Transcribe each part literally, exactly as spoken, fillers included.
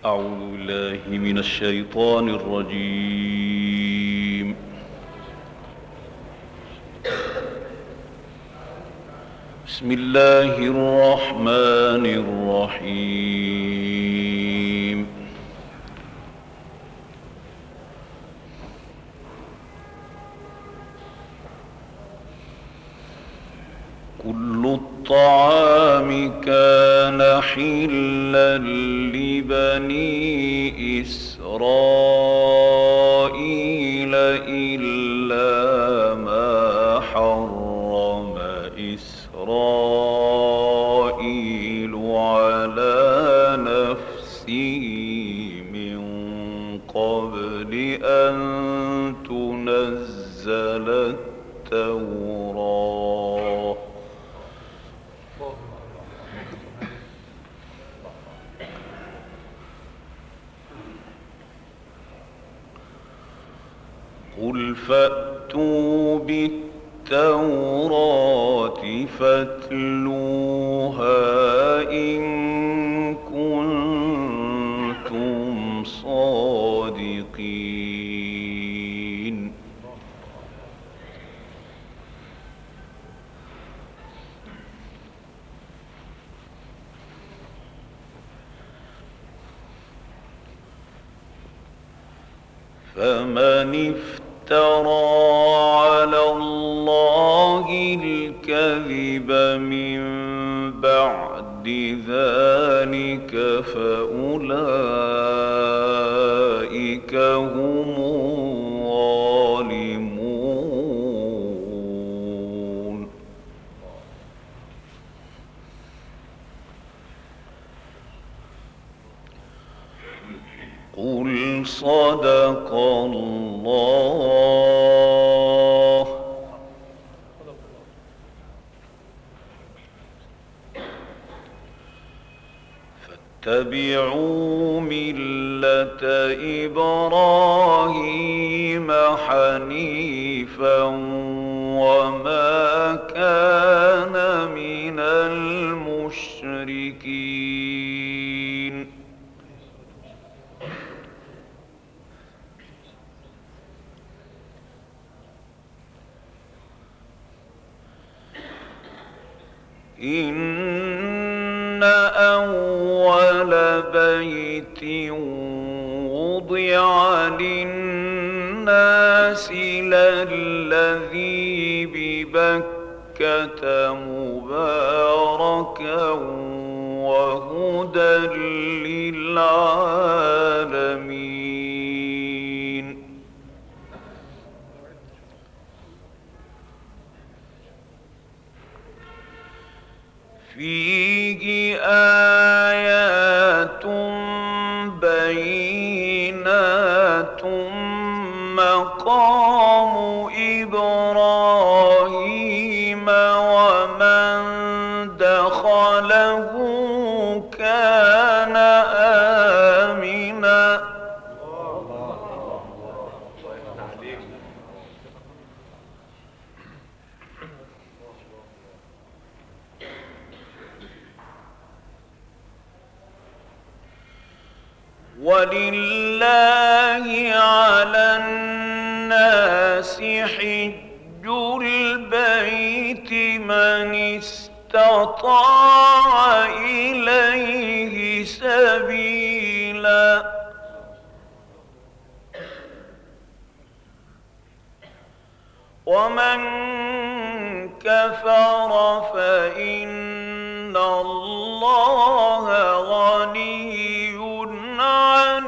أعوذ بالله من الشيطان الرجيم. بسم الله الرحمن الرحيم. كل الطعام كان حلا لبني إسرائيل إلا ما حرم إسرائيل على نفسه من قبل أن تنزل التوراة. قل فأتوا بالتوراة فاتلوها إن كنتم صادقين. فمن افترى على الله الكذب من بعد ذلك فأولئك هم الظالمون. قل صدق الله. فاتبعوا ملة إبراهيم حنيفا وما كان من المشركين. إن أول بيت وضع للناس للذي ببكة مباركا وهدى للعالمين. فيه آيات بينات مقام إبراهيم ومن دخله كان آمنا. ولله على الناس حج البيت من استطاع إليه سبيلا ومن كفر فإن الله غني عن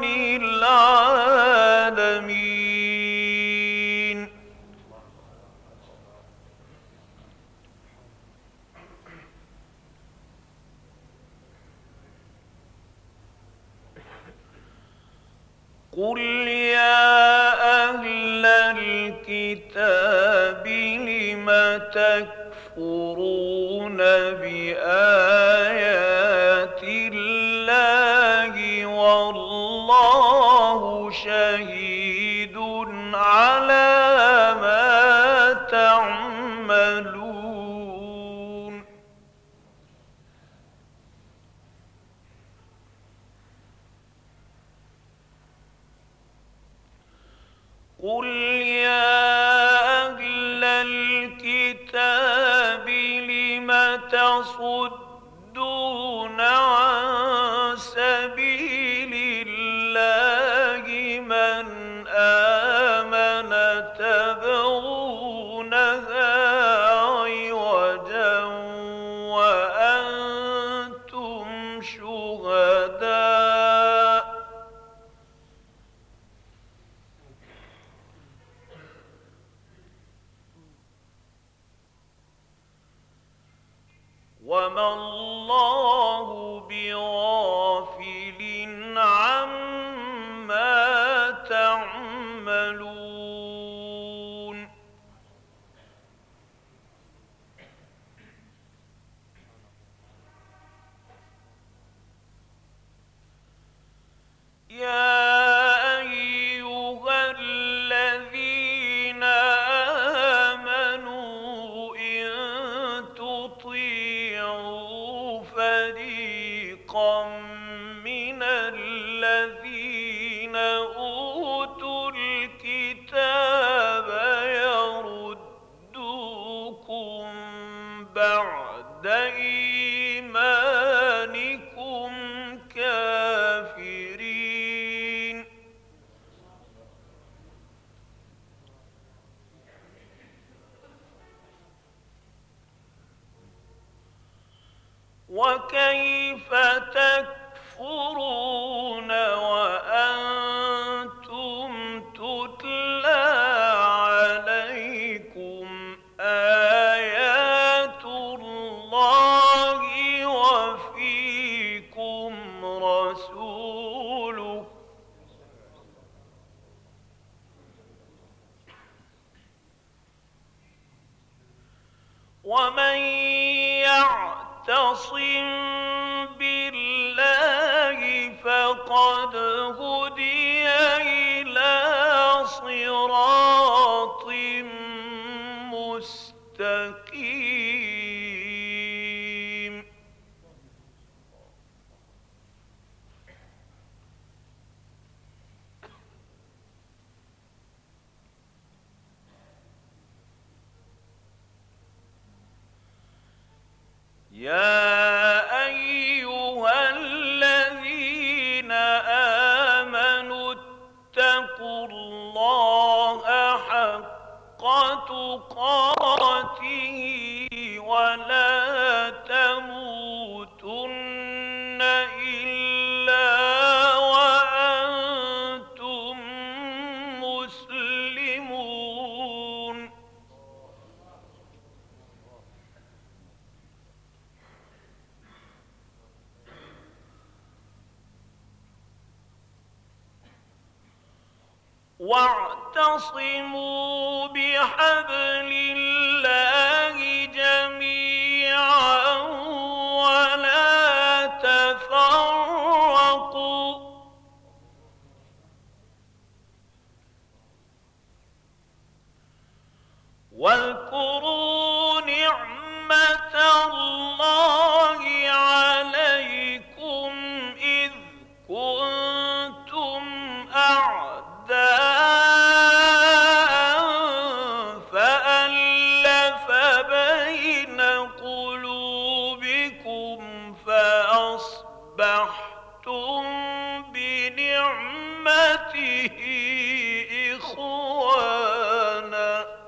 العالمين. قل يا أهل الكتاب لم تكفرون بآيات الله والله شهيد على ما تعملون. الكتاب لم تصدون عن سبيل الله من آمن تبغونها عوجا وأنتم شهداء وما الله بغافل عما تعملون يا أيها الذين آمنوا إن تطيعوا فريقا من الذين أوتوا الكتاب يردوكم بعد إيمانكم كافرين وكيف تكفرون وأنتم تتلى عليكم آيات الله وفيكم رسوله ومن يعتصم بالله فقد هدي إلى صراط مستقيم يا أيها الذين آمنوا اتقوا الله حق تقاته ولا تموتن إلا وأنتم مسلمون واعتصموا بحبل الله جميعا ولا تفرقوا واذكروا نعمة الله عليكم إذ كنتم أعداء فألف بين قلوبكم فأصبحتم بنعمته إخوانا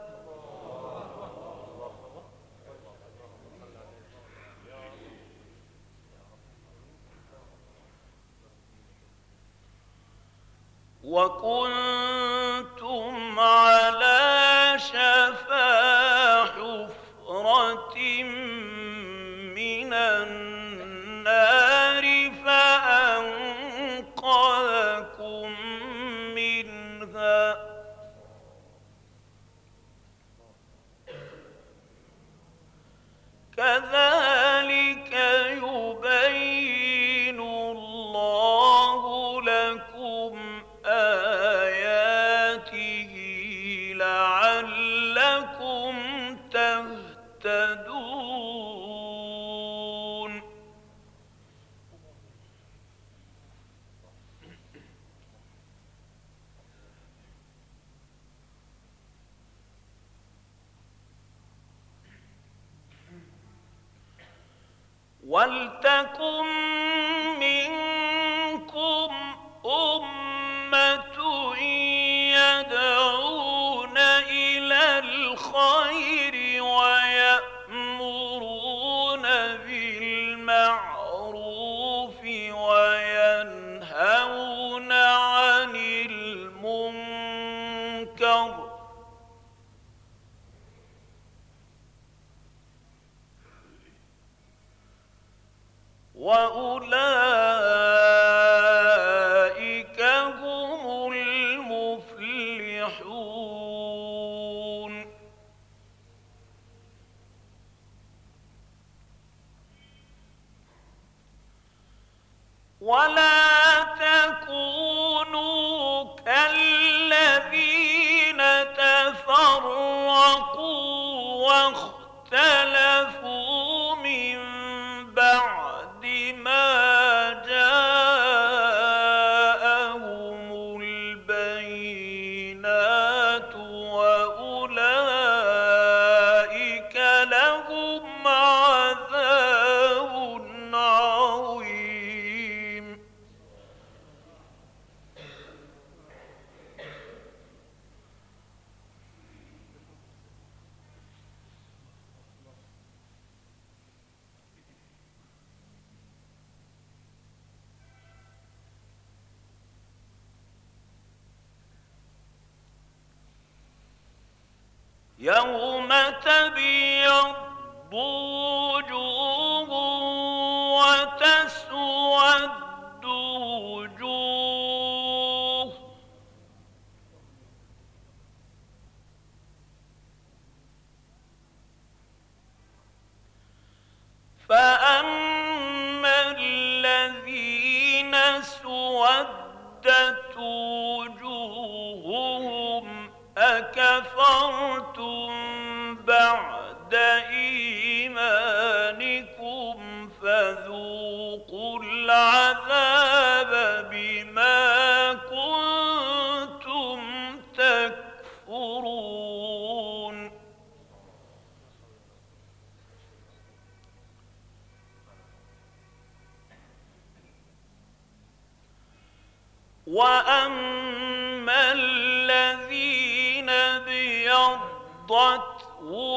وكنتم على شفا حفرة من النار فأنقذكم منها كذلك يبين الله لكم آياته لعلكم تهتدون وَلْتَكُن مِّنكُمْ أُمَّةٌ يَدْعُونَ إِلَى الْخَيْرِ وَيَأْمُرُونَ بِالْمَعْرُوفِ وَيَنْهَوْنَ عَنِ الْمُنكَرِ ۚ وَأُولَٰئِكَ هُمُ الْمُفْلِحُونَ. وَلَا تَكُونُوا كَالَّذِينَ تَفَرَّقُوا وَاخْتَلَفُوا مِن بَعْدِ مَا جَاءَهُمُ الْبَيِّنَاتُ وَأُولَٰئِكَ لَهُمْ عَذَابٌ عَظِيمٌ. يَوْمَ تَبْيَضُّ وُجُوهٌ وَتَسْوَدُّ وُجُوهٌ ۚ فَأَمَّا الَّذِينَ اسْوَدَّتْ وُجُوهُهُمْ أَكَفَرْتُم بَعْدَ إِيمَانِكُمْ فَذُوقُوا الْعَذَابَ بِمَا كُنتُمْ تَكْفُرُونَ. وَأَمَّا الَّذِينَ ابْيَضَّتْ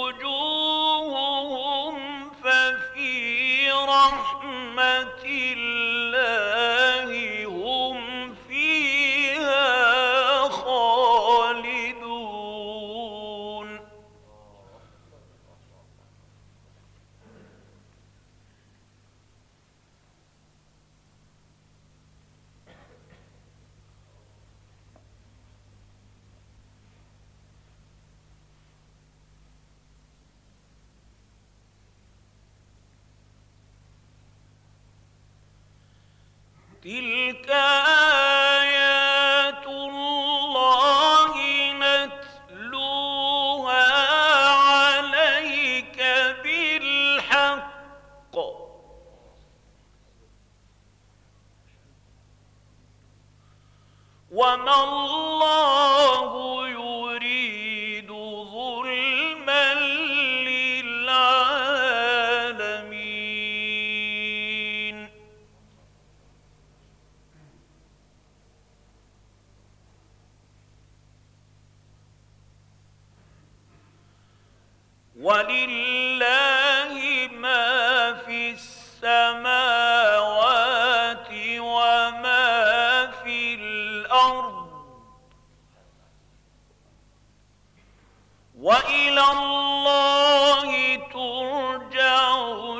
وُجُوهُهُمْ فَفِي رَحْمَةِ اللَّهِ هُمْ فِيهَا خَالِدُونَ. تِلْكَ آيَاتُ اللَّهِ نَتْلُوهَا عَلَيْكَ بِالْحَقِّ ۚ وَمَا اللَّهُ يُرِيدُ ظُلْمًا لِّلْعَالَمِينَ. وَلِلَّهِ مَا فِي السَّمَاوَاتِ وَمَا فِي الْأَرْضِ ۚ وَإِلَى اللَّهِ تُرْجَعُ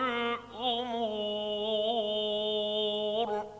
الْأُمُورُ.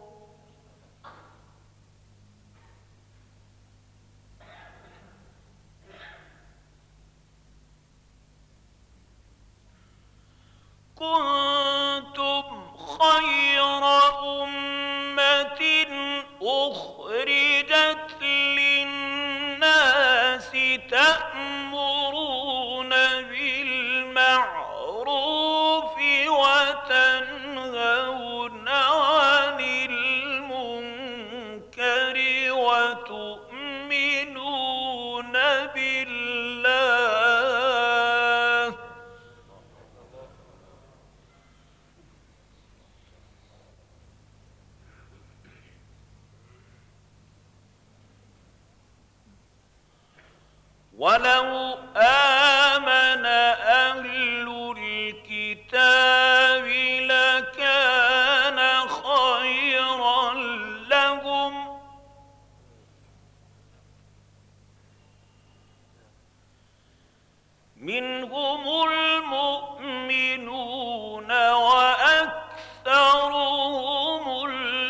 ولو آمن أهل الكتاب لكان خيرا لهم منهم المؤمنون وأكثرهم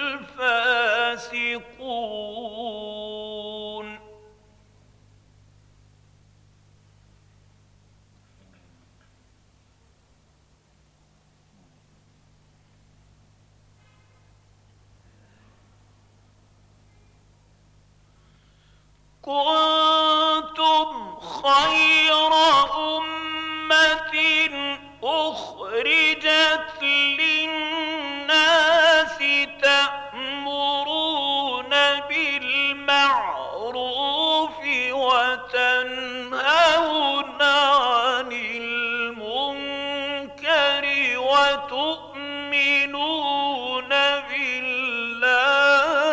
الفاسقون. كنتم خير أمة أخرجت للناس تأمرون بالمعروف وتنهون عن المنكر وتؤمنون بالله.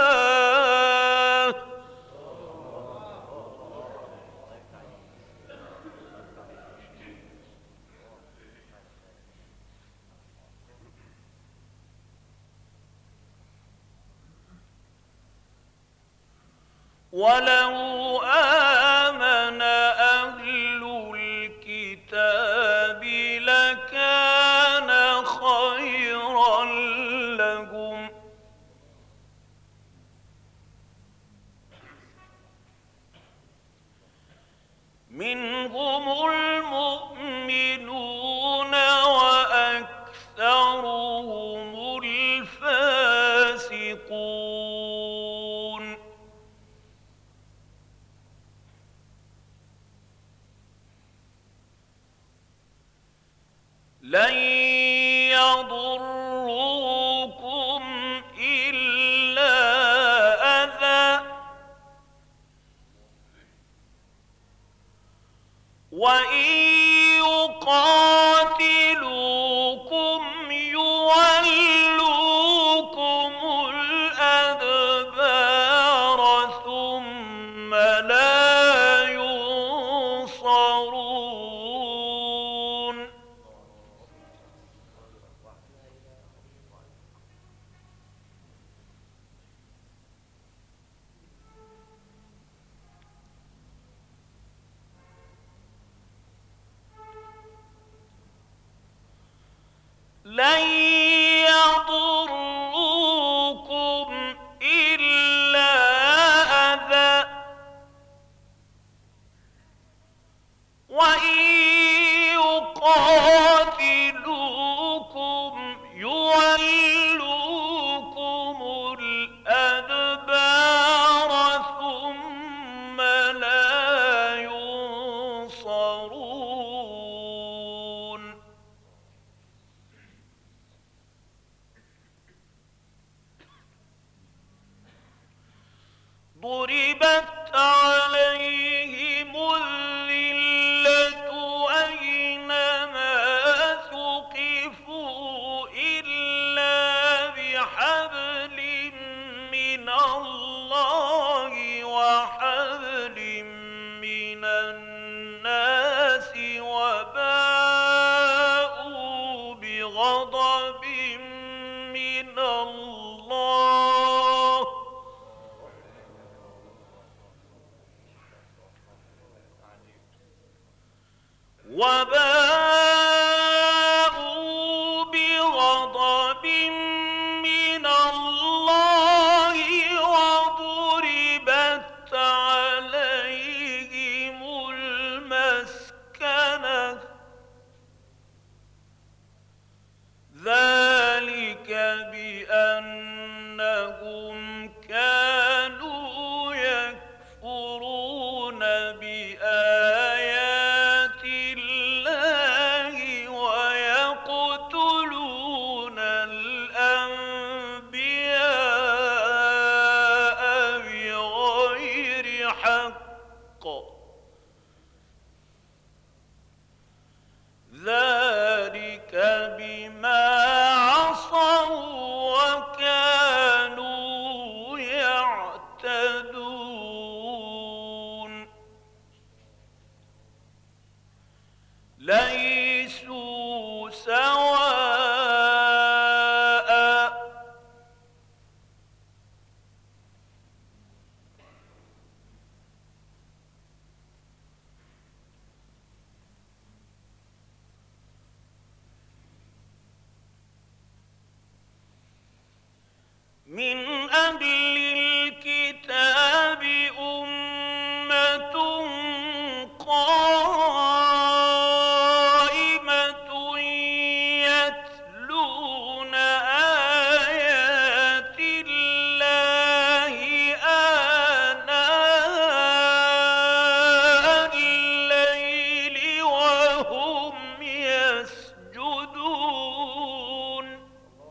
ولو آمن أهل الكتاب لكان خيرا لهم منهم المؤمنون وأكثرهم الفاسقون. لن يضروكم إلا أذى وإن يقاتلوكم يولوكم الأدبار ثم لا ينصرون. لن يضروكم إلا أذى وإن يقاتلوكم يولوكم الأدبار ثم لا ينصرون. ضربت عليهم الذلة أينما ثقفوا إلا بحبل من الله وحبل من الناس وباءوا بغضب من الله من أهل الكتاب أمة قائمة يتلون آيات الله آناء الليل وهم يسجدون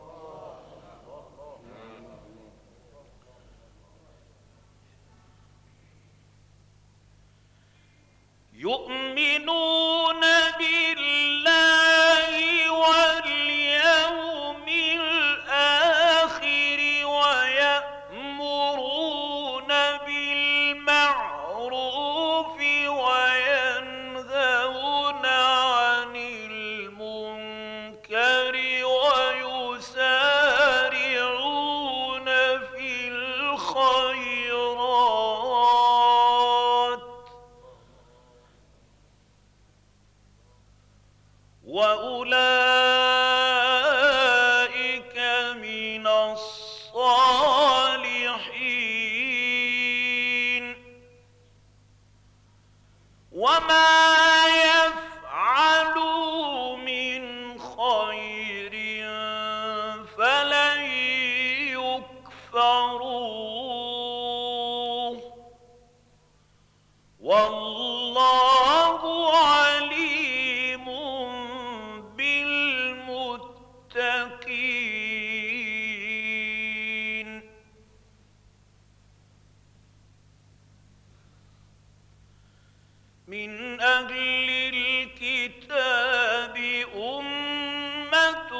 يؤمنون بالله واليوم الآخر ويأمرون بالمعروف وينهون عن المنكر ويسارعون في الخيرات وأولئك من الصالحين وما يفعلوا من خير فلن يكفروه والله عليم بالمتقين من أهل الكتاب أمة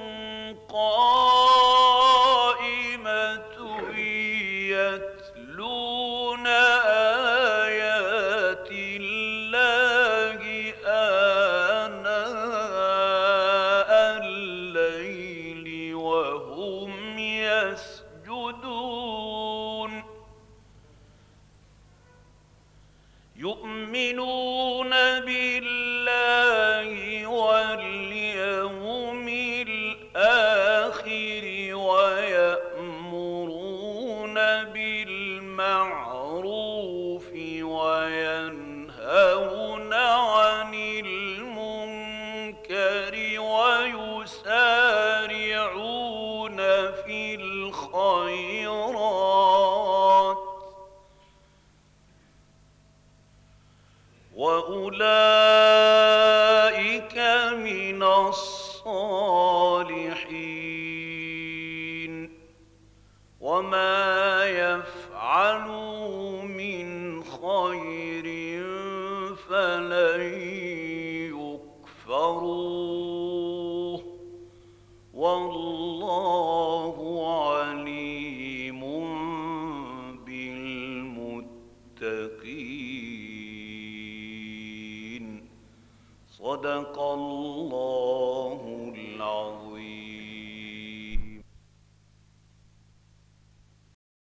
قائمة يتلون آيات الله آناء الليل وهم يسجدون يؤمنون بالله واليوم الآخر ويأمرون بالمعروف وينهون عن المنكر ويسارعون في الخيرات وأولئك من الصالحين وما يفعلوا من خير فلن يكفروه والله عليم بالمتقين صدق الله